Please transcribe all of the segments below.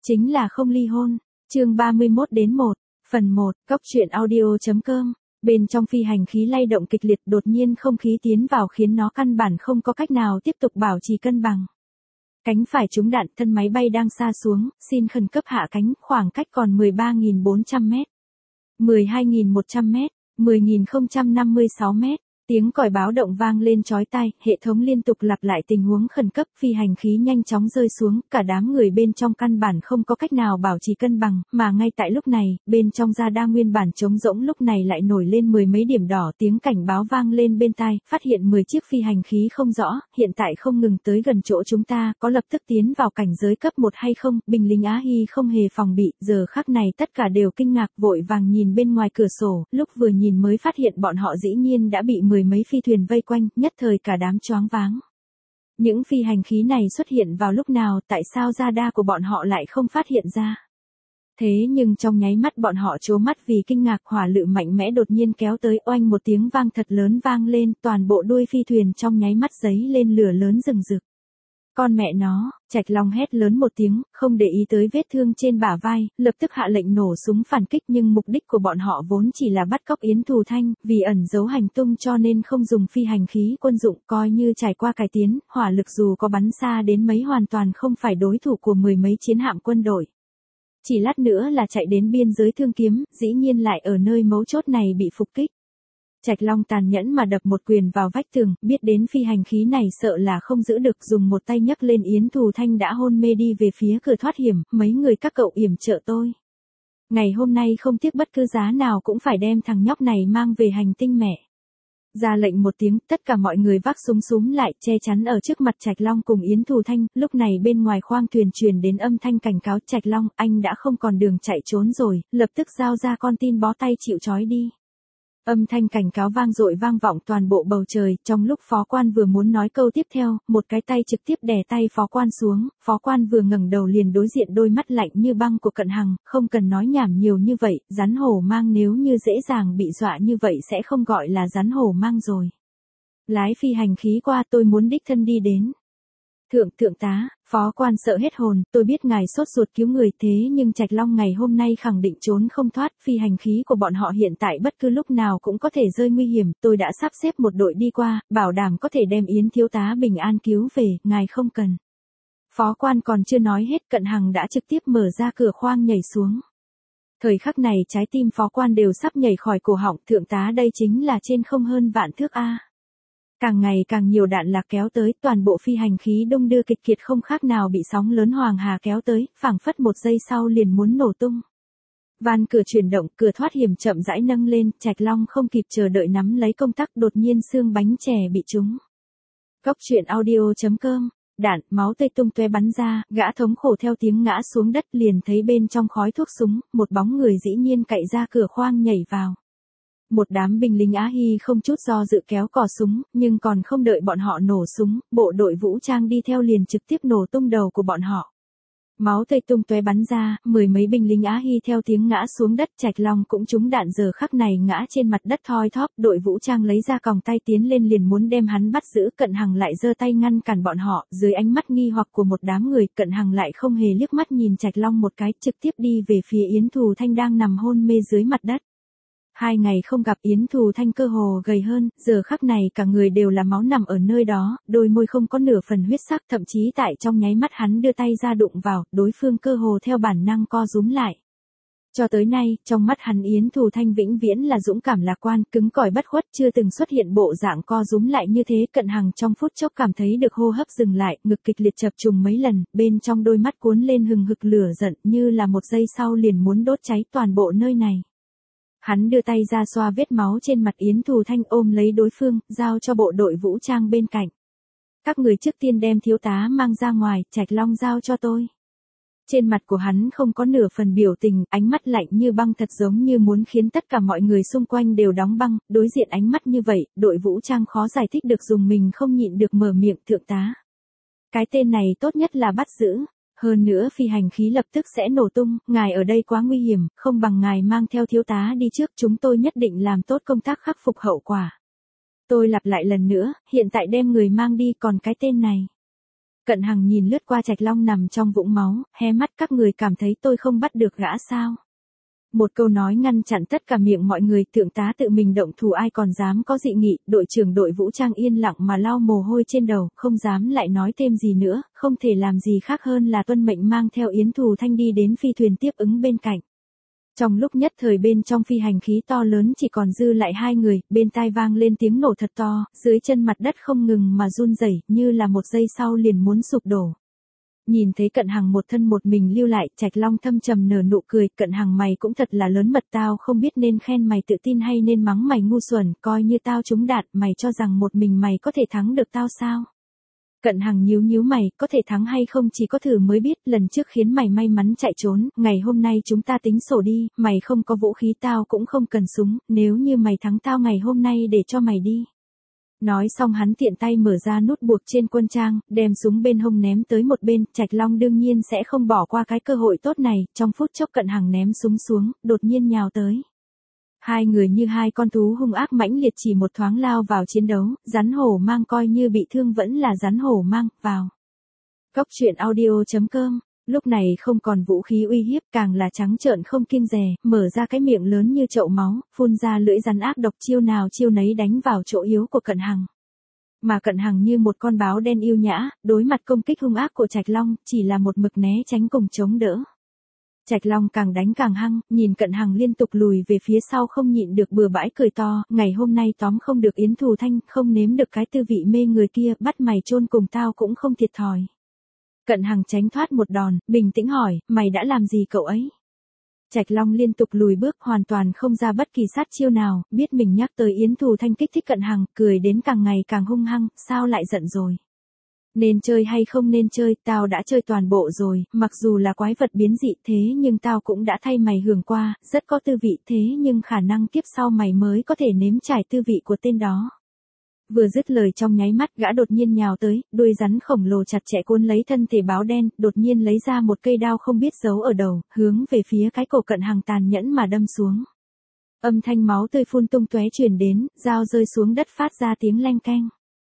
Chính là không ly hôn. Chương 31-1, phần 1, Cốc truyện audio.com. Bên trong phi hành khí lay động kịch liệt, đột nhiên không khí tiến vào khiến nó căn bản không có cách nào tiếp tục bảo trì cân bằng. Cánh phải trúng đạn, thân máy bay đang sa xuống, xin khẩn cấp hạ cánh, khoảng cách còn 13.400 mét, 12.100 mét, 10.056 mét. Tiếng còi báo động vang lên chói tai, hệ thống liên tục lặp lại tình huống khẩn cấp, phi hành khí nhanh chóng rơi xuống, cả đám người bên trong căn bản không có cách nào bảo trì cân bằng, mà ngay tại lúc này, bên trong radar nguyên bản trống rỗng lúc này lại nổi lên mười mấy điểm đỏ, tiếng cảnh báo vang lên bên tai, phát hiện 10 chiếc phi hành khí không rõ, hiện tại không ngừng tới gần chỗ chúng ta, có lập tức tiến vào cảnh giới cấp 1 hay không, binh lính Á Hy không hề phòng bị, giờ khắc này tất cả đều kinh ngạc, vội vàng nhìn bên ngoài cửa sổ, lúc vừa nhìn mới phát hiện bọn họ dĩ nhiên đã bị mười mấy phi thuyền vây quanh, nhất thời cả đám choáng váng. Những phi hành khí này xuất hiện vào lúc nào, tại sao radar của bọn họ lại không phát hiện ra? Thế nhưng trong nháy mắt bọn họ trố mắt vì kinh ngạc, hỏa lựu mạnh mẽ đột nhiên kéo tới, oanh một tiếng vang thật lớn vang lên, toàn bộ đuôi phi thuyền trong nháy mắt giấy lên lửa lớn rừng rực. Con mẹ nó, Trạch Long hét lớn một tiếng, không để ý tới vết thương trên bả vai, lập tức hạ lệnh nổ súng phản kích, nhưng mục đích của bọn họ vốn chỉ là bắt cóc Yến Thù Thanh, vì ẩn giấu hành tung cho nên không dùng phi hành khí quân dụng, coi như trải qua cải tiến, hỏa lực dù có bắn xa đến mấy hoàn toàn không phải đối thủ của mười mấy chiến hạm quân đội. Chỉ lát nữa là chạy đến biên giới Thương Kiếm, dĩ nhiên lại ở nơi mấu chốt này bị phục kích. Trạch Long tàn nhẫn mà đập một quyền vào vách tường, biết đến phi hành khí này sợ là không giữ được, dùng một tay nhấc lên Yến Thù Thanh đã hôn mê đi về phía cửa thoát hiểm, mấy người các cậu yểm trợ tôi. Ngày hôm nay không tiếc bất cứ giá nào cũng phải đem thằng nhóc này mang về hành tinh mẹ. Ra lệnh một tiếng, tất cả mọi người vác súng súm lại, che chắn ở trước mặt Trạch Long cùng Yến Thù Thanh, lúc này bên ngoài khoang thuyền truyền đến âm thanh cảnh cáo, Trạch Long, anh đã không còn đường chạy trốn rồi, lập tức giao ra con tin bó tay chịu trói đi. Âm thanh cảnh cáo vang dội vang vọng toàn bộ bầu trời, trong lúc phó quan vừa muốn nói câu tiếp theo, một cái tay trực tiếp đè tay phó quan xuống, phó quan vừa ngẩng đầu liền đối diện đôi mắt lạnh như băng của Cận Hằng, không cần nói nhảm nhiều như vậy, rắn hổ mang nếu như dễ dàng bị dọa như vậy sẽ không gọi là rắn hổ mang rồi. Lái phi hành khí qua, tôi muốn đích thân đi đến. Thượng tá, phó quan sợ hết hồn, tôi biết ngài sốt ruột cứu người, thế nhưng Trạch Long ngày hôm nay khẳng định trốn không thoát, phi hành khí của bọn họ hiện tại bất cứ lúc nào cũng có thể rơi nguy hiểm, tôi đã sắp xếp một đội đi qua, bảo đảm có thể đem Yến thiếu tá bình an cứu về, ngài không cần. Phó quan còn chưa nói hết, Cận Hằng đã trực tiếp mở ra cửa khoang nhảy xuống. Thời khắc này trái tim phó quan đều sắp nhảy khỏi cổ họng, thượng tá đây chính là trên không hơn vạn thước a. Càng ngày càng nhiều đạn lạc kéo tới, toàn bộ phi hành khí đung đưa kịch kiệt không khác nào bị sóng lớn Hoàng Hà kéo tới, phảng phất một giây sau liền muốn nổ tung. Van cửa chuyển động, cửa thoát hiểm chậm rãi nâng lên, Trạch Long không kịp chờ đợi nắm lấy công tắc, đột nhiên xương bánh chè bị trúng. Cốc truyện audio.com, đạn, máu tươi tung tóe bắn ra, gã thống khổ theo tiếng ngã xuống đất, liền thấy bên trong khói thuốc súng, một bóng người dĩ nhiên cậy ra cửa khoang nhảy vào. Một đám binh lính Á Hy không chút do dự kéo cò súng, nhưng còn không đợi bọn họ nổ súng, bộ đội vũ trang đi theo liền trực tiếp nổ tung đầu của bọn họ. Máu tươi tung tóe bắn ra, mười mấy binh lính Á Hy theo tiếng ngã xuống đất, Trạch Long cũng trúng đạn giờ khắc này ngã trên mặt đất thoi thóp, đội vũ trang lấy ra còng tay tiến lên liền muốn đem hắn bắt giữ, Cận Hằng lại giơ tay ngăn cản bọn họ, dưới ánh mắt nghi hoặc của một đám người, Cận Hằng lại không hề liếc mắt nhìn Trạch Long một cái, trực tiếp đi về phía Yến Thù Thanh đang nằm hôn mê dưới mặt đất. 2 ngày không gặp, Yến Thù Thanh cơ hồ gầy hơn, giờ khắc này cả người đều là máu nằm ở nơi đó, đôi môi không có nửa phần huyết sắc, thậm chí tại trong nháy mắt hắn đưa tay ra đụng vào, đối phương cơ hồ theo bản năng co rúm lại. Cho tới nay, trong mắt hắn Yến Thù Thanh vĩnh viễn là dũng cảm lạc quan, cứng cỏi bất khuất, chưa từng xuất hiện bộ dạng co rúm lại như thế. Cận Hằng trong phút chốc cảm thấy được hô hấp dừng lại, ngực kịch liệt chập trùng mấy lần, bên trong đôi mắt cuốn lên hừng hực lửa giận, như là một giây sau liền muốn đốt cháy toàn bộ nơi này. Hắn đưa tay ra xoa vết máu trên mặt Yến Thù Thanh, ôm lấy đối phương, giao cho bộ đội vũ trang bên cạnh. Các người trước tiên đem thiếu tá mang ra ngoài, Trạch Long giao cho tôi. Trên mặt của hắn không có nửa phần biểu tình, ánh mắt lạnh như băng thật giống như muốn khiến tất cả mọi người xung quanh đều đóng băng, đối diện ánh mắt như vậy, đội vũ trang khó giải thích được dùng mình không nhịn được mở miệng, thượng tá. Cái tên này tốt nhất là bắt giữ. Hơn nữa phi hành khí lập tức sẽ nổ tung, ngài ở đây quá nguy hiểm, không bằng ngài mang theo thiếu tá đi trước, chúng tôi nhất định làm tốt công tác khắc phục hậu quả. Tôi lặp lại lần nữa, hiện tại đem người mang đi, còn cái tên này. Cận Hằng nhìn lướt qua Trạch Long nằm trong vũng máu, hé mắt, các người cảm thấy tôi không bắt được gã sao? Một câu nói ngăn chặn tất cả miệng mọi người, thượng tá tự mình động thủ ai còn dám có dị nghị, đội trưởng đội vũ trang yên lặng mà lau mồ hôi trên đầu, không dám lại nói thêm gì nữa, không thể làm gì khác hơn là tuân mệnh mang theo Yến Thù Thanh đi đến phi thuyền tiếp ứng bên cạnh. Trong lúc nhất thời bên trong phi hành khí to lớn chỉ còn dư lại hai người, bên tai vang lên tiếng nổ thật to, dưới chân mặt đất không ngừng mà run rẩy, như là một giây sau liền muốn sụp đổ. Nhìn thấy Cận Hằng một thân một mình lưu lại, Trạch Long thâm trầm nở nụ cười, Cận Hằng mày cũng thật là lớn mật, tao không biết nên khen mày tự tin hay nên mắng mày ngu xuẩn, coi như tao trúng đạn, mày cho rằng một mình mày có thể thắng được tao sao? Cận Hằng nhíu mày, có thể thắng hay không chỉ có thử mới biết, lần trước khiến mày may mắn chạy trốn, ngày hôm nay chúng ta tính sổ đi, mày không có vũ khí tao cũng không cần súng, nếu như mày thắng tao ngày hôm nay để cho mày đi. Nói xong hắn tiện tay mở ra nút buộc trên quân trang, đem súng bên hông ném tới một bên, Trạch Long đương nhiên sẽ không bỏ qua cái cơ hội tốt này, trong phút chốc Cận Hằng ném súng xuống, đột nhiên nhào tới. Hai người như hai con thú hung ác mãnh liệt chỉ một thoáng lao vào chiến đấu, rắn hổ mang coi như bị thương vẫn là rắn hổ mang, vào. Cốc truyện audio.com, lúc này không còn vũ khí uy hiếp càng là trắng trợn không kiêng dè, mở ra cái miệng lớn như chậu máu, phun ra lưỡi rắn ác độc chiêu nào chiêu nấy đánh vào chỗ yếu của Cận Hằng. Mà Cận Hằng như một con báo đen yêu nhã, đối mặt công kích hung ác của Trạch Long, chỉ là một mực né tránh cùng chống đỡ. Trạch Long càng đánh càng hăng, nhìn Cận Hằng liên tục lùi về phía sau không nhịn được bừa bãi cười to, ngày hôm nay tóm không được Yến Thù Thanh, không nếm được cái tư vị mê người kia, bắt mày chôn cùng tao cũng không thiệt thòi. Cận Hằng tránh thoát một đòn, bình tĩnh hỏi, mày đã làm gì cậu ấy? Trạch Long liên tục lùi bước, hoàn toàn không ra bất kỳ sát chiêu nào, biết mình nhắc tới Yến Thù Thanh kích thích Cận Hằng, cười đến càng ngày càng hung hăng, sao lại giận rồi? Nên chơi hay không nên chơi, tao đã chơi toàn bộ rồi, mặc dù là quái vật biến dị thế nhưng tao cũng đã thay mày hưởng qua, rất có tư vị thế nhưng khả năng kiếp sau mày mới có thể nếm trải tư vị của tên đó. Vừa dứt lời trong nháy mắt gã đột nhiên nhào tới, đuôi rắn khổng lồ chặt chẽ cuốn lấy thân thể báo đen, đột nhiên lấy ra một cây đao không biết giấu ở đầu, hướng về phía cái cổ Cận Hằng tàn nhẫn mà đâm xuống. Âm thanh máu tươi phun tung tóe truyền đến, dao rơi xuống đất phát ra tiếng leng keng.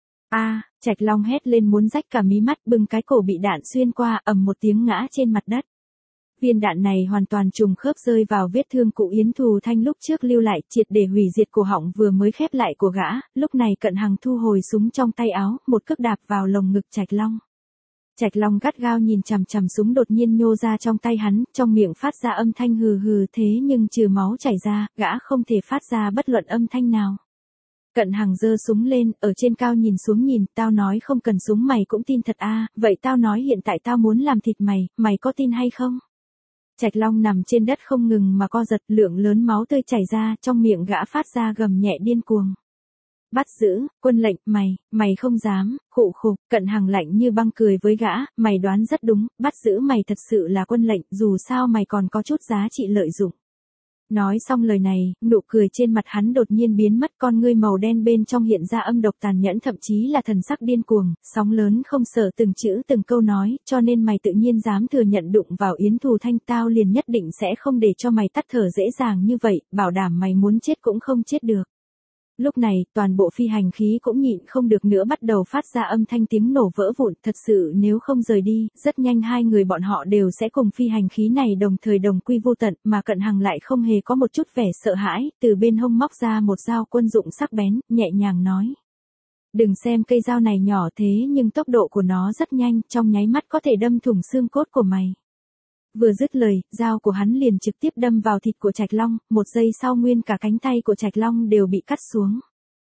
Trạch Long hét lên muốn rách cả mí mắt, bưng cái cổ bị đạn xuyên qua, ầm một tiếng ngã trên mặt đất. Viên đạn này hoàn toàn trùng khớp rơi vào vết thương cụ Yến Thù Thanh lúc trước lưu lại, triệt để hủy diệt cổ họng vừa mới khép lại của gã, lúc này Cận Hằng thu hồi súng trong tay áo, một cước đạp vào lồng ngực Trạch Long. Trạch Long gắt gao nhìn chằm chằm súng đột nhiên nhô ra trong tay hắn, trong miệng phát ra âm thanh hừ hừ thế nhưng trừ máu chảy ra, gã không thể phát ra bất luận âm thanh nào. Cận Hằng giơ súng lên, ở trên cao nhìn xuống nhìn, tao nói không cần súng mày cũng tin thật vậy tao nói hiện tại tao muốn làm thịt mày, mày có tin hay không? Trạch Long nằm trên đất không ngừng mà co giật, lượng lớn máu tươi chảy ra, trong miệng gã phát ra gầm nhẹ điên cuồng. Bắt giữ, quân lệnh, mày không dám, khụ khục, Cận Hằng lạnh như băng cười với gã, mày đoán rất đúng, bắt giữ mày thật sự là quân lệnh, dù sao mày còn có chút giá trị lợi dụng. Nói xong lời này, nụ cười trên mặt hắn đột nhiên biến mất, con ngươi màu đen bên trong hiện ra âm độc tàn nhẫn thậm chí là thần sắc điên cuồng, sóng lớn không sợ từng chữ từng câu nói, cho nên mày tự nhiên dám thừa nhận đụng vào Yến Thù Thanh tao liền nhất định sẽ không để cho mày tắt thở dễ dàng như vậy, bảo đảm mày muốn chết cũng không chết được. Lúc này, toàn bộ phi hành khí cũng nhịn không được nữa bắt đầu phát ra âm thanh tiếng nổ vỡ vụn, thật sự nếu không rời đi, rất nhanh hai người bọn họ đều sẽ cùng phi hành khí này đồng thời đồng quy vô tận, mà Cận Hằng lại không hề có một chút vẻ sợ hãi, từ bên hông móc ra một dao quân dụng sắc bén, nhẹ nhàng nói. Đừng xem cây dao này nhỏ thế nhưng tốc độ của nó rất nhanh, trong nháy mắt có thể đâm thủng xương cốt của mày. Vừa dứt lời, dao của hắn liền trực tiếp đâm vào thịt của Trạch Long, một giây sau nguyên cả cánh tay của Trạch Long đều bị cắt xuống.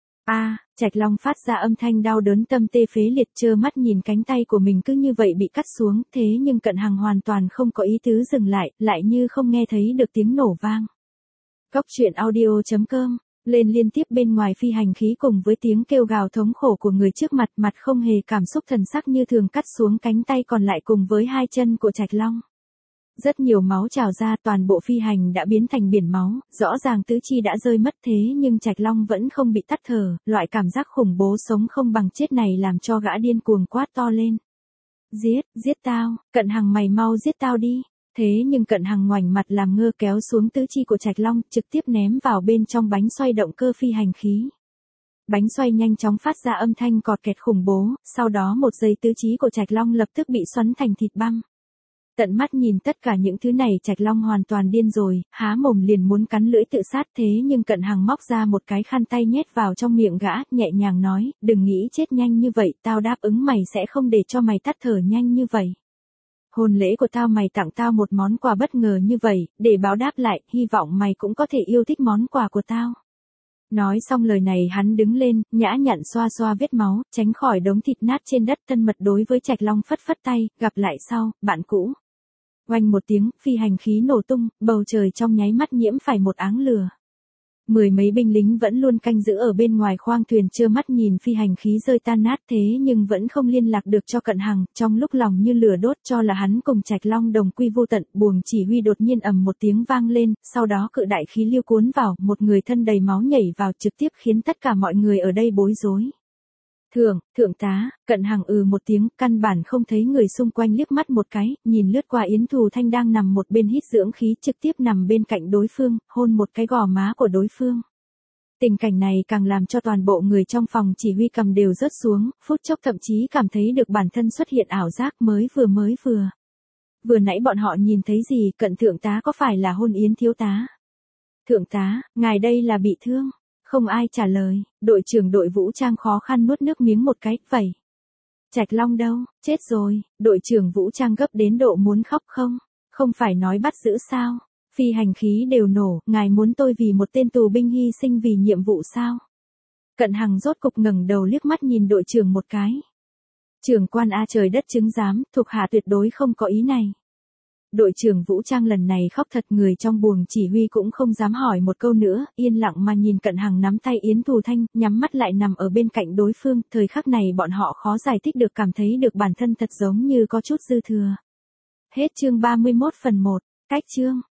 Trạch Long phát ra âm thanh đau đớn tâm tê phế liệt trơ mắt nhìn cánh tay của mình cứ như vậy bị cắt xuống, thế nhưng Cận Hằng hoàn toàn không có ý tứ dừng lại như không nghe thấy được tiếng nổ vang. Cốc truyện audio.com, lên liên tiếp bên ngoài phi hành khí cùng với tiếng kêu gào thống khổ của người trước mặt không hề cảm xúc thần sắc như thường cắt xuống cánh tay còn lại cùng với hai chân của Trạch Long. Rất nhiều máu trào ra, toàn bộ phi hành đã biến thành biển máu, rõ ràng tứ chi đã rơi mất thế nhưng Trạch Long vẫn không bị tắt thở, loại cảm giác khủng bố sống không bằng chết này làm cho gã điên cuồng quát to lên. Giết tao, Cận Hằng mày mau giết tao đi. Thế nhưng Cận Hằng ngoảnh mặt làm ngơ kéo xuống tứ chi của Trạch Long, trực tiếp ném vào bên trong bánh xoay động cơ phi hành khí. Bánh xoay nhanh chóng phát ra âm thanh cọt kẹt khủng bố, sau đó một giây tứ chi của Trạch Long lập tức bị xoắn thành thịt băm. Tận mắt nhìn tất cả những thứ này Trạch Long hoàn toàn điên rồi, há mồm liền muốn cắn lưỡi tự sát thế nhưng Cận Hằng móc ra một cái khăn tay nhét vào trong miệng gã, nhẹ nhàng nói, đừng nghĩ chết nhanh như vậy, tao đáp ứng mày sẽ không để cho mày tắt thở nhanh như vậy. Hôn lễ của tao mày tặng tao một món quà bất ngờ như vậy, để báo đáp lại, hy vọng mày cũng có thể yêu thích món quà của tao. Nói xong lời này hắn đứng lên, nhã nhặn xoa xoa vết máu, tránh khỏi đống thịt nát trên đất, thân mật đối với Trạch Long phất phất tay, gặp lại sau, bạn cũ. Oanh một tiếng, phi hành khí nổ tung, bầu trời trong nháy mắt nhiễm phải một áng lửa. Mười mấy binh lính vẫn luôn canh giữ ở bên ngoài khoang thuyền trơ mắt nhìn phi hành khí rơi tan nát thế nhưng vẫn không liên lạc được cho Cận Hằng, trong lúc lòng như lửa đốt cho là hắn cùng Trạch Long đồng quy vô tận, buồng chỉ huy đột nhiên ầm một tiếng vang lên, sau đó cự đại khí lưu cuốn vào, một người thân đầy máu nhảy vào trực tiếp khiến tất cả mọi người ở đây bối rối. Thượng tá, Cận Hằng một tiếng, căn bản không thấy người xung quanh liếc mắt một cái, nhìn lướt qua Yến Thù Thanh đang nằm một bên hít dưỡng khí trực tiếp nằm bên cạnh đối phương, hôn một cái gò má của đối phương. Tình cảnh này càng làm cho toàn bộ người trong phòng chỉ huy cầm đều rớt xuống, phút chốc thậm chí cảm thấy được bản thân xuất hiện ảo giác mới vừa. Vừa nãy bọn họ nhìn thấy gì, Cận thượng tá có phải là hôn Yến thiếu tá? Thượng tá, ngài đây là bị thương. Không ai trả lời, đội trưởng đội vũ trang khó khăn nuốt nước miếng một cái, vậy. Trạch Long đâu, chết rồi, đội trưởng vũ trang gấp đến độ muốn khóc không? Không phải nói bắt giữ sao? Phi hành khí đều nổ, ngài muốn tôi vì một tên tù binh hy sinh vì nhiệm vụ sao? Cận Hằng rốt cục ngẩng đầu liếc mắt nhìn đội trưởng một cái. Trưởng quan a trời đất chứng giám, thuộc hạ tuyệt đối không có ý này. Đội trưởng vũ trang lần này khóc thật, người trong buồng chỉ huy cũng không dám hỏi một câu nữa, yên lặng mà nhìn Cận Hằng nắm tay Yến Thù Thanh, nhắm mắt lại nằm ở bên cạnh đối phương, thời khắc này bọn họ khó giải thích được, cảm thấy được bản thân thật giống như có chút dư thừa. Hết chương 31 phần 1, cách chương.